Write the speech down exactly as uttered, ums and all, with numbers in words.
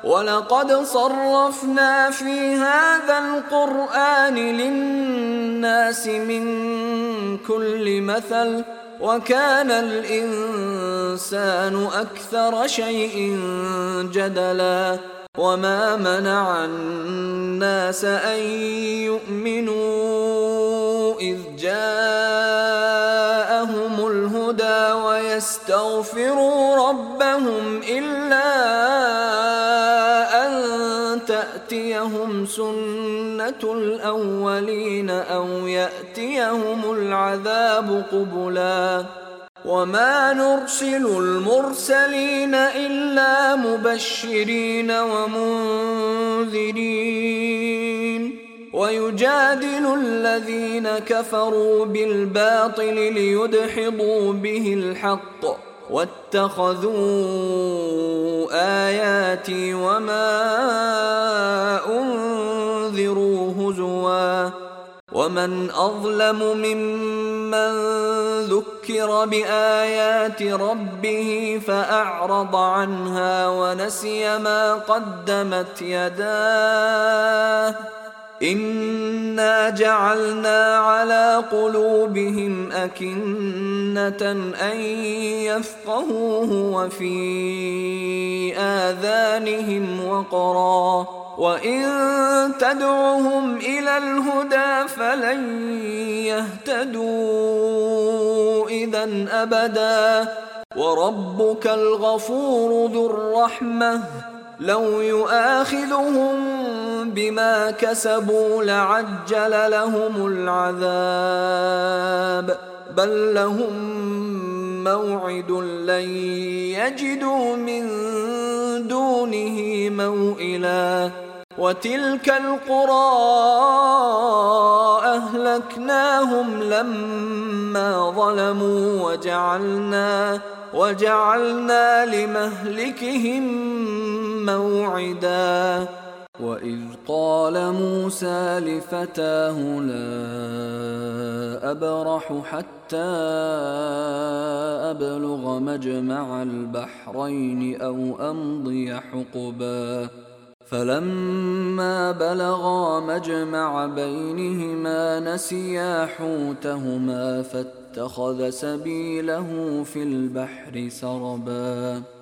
ولقد صرفنا في هذا القرآن للناس من كل مثل وكان الإنسان أكثر شيء جدلا وما منع الناس أن يؤمنوا إذ جاءهم الهدى ويستغفروا ربهم إلا أن تأتيهم سنة الأولين أو يأتيهم العذاب قبلا وما نرسل المرسلين إلا مبشرين ومنذرين ويجادل الذين كفروا بالباطل ليدحضوا به الحق واتخذوا آياتي وما أنذروا هزوا ومن أظلم ممن ذكر بآيات ربه فأعرض عنها ونسي ما قدمت يداه إنا جعلنا على قلوبهم أكنة أن يفقهوه وفي آذانهم وقرا وإن تدعهم إلى الهدى فلن يهتدوا إذن أبدا وربك الغفور ذو الرحمة لو يؤاخذهم بما كسبوا لعجل لهم العذاب بل لهم موعد لن يجدوا من دونه موئلا وتلك القرى أهلكناهم لما ظلموا وجعلنا وجعلنا لمهلكهم موعدا وإذ قال موسى لفتاه لا أبرح حتى أبلغ مجمع البحرين أو أمضي حقبا فلما بلغا مجمع بينهما نسيا حوتهما فاتخذ سبيله في البحر سربا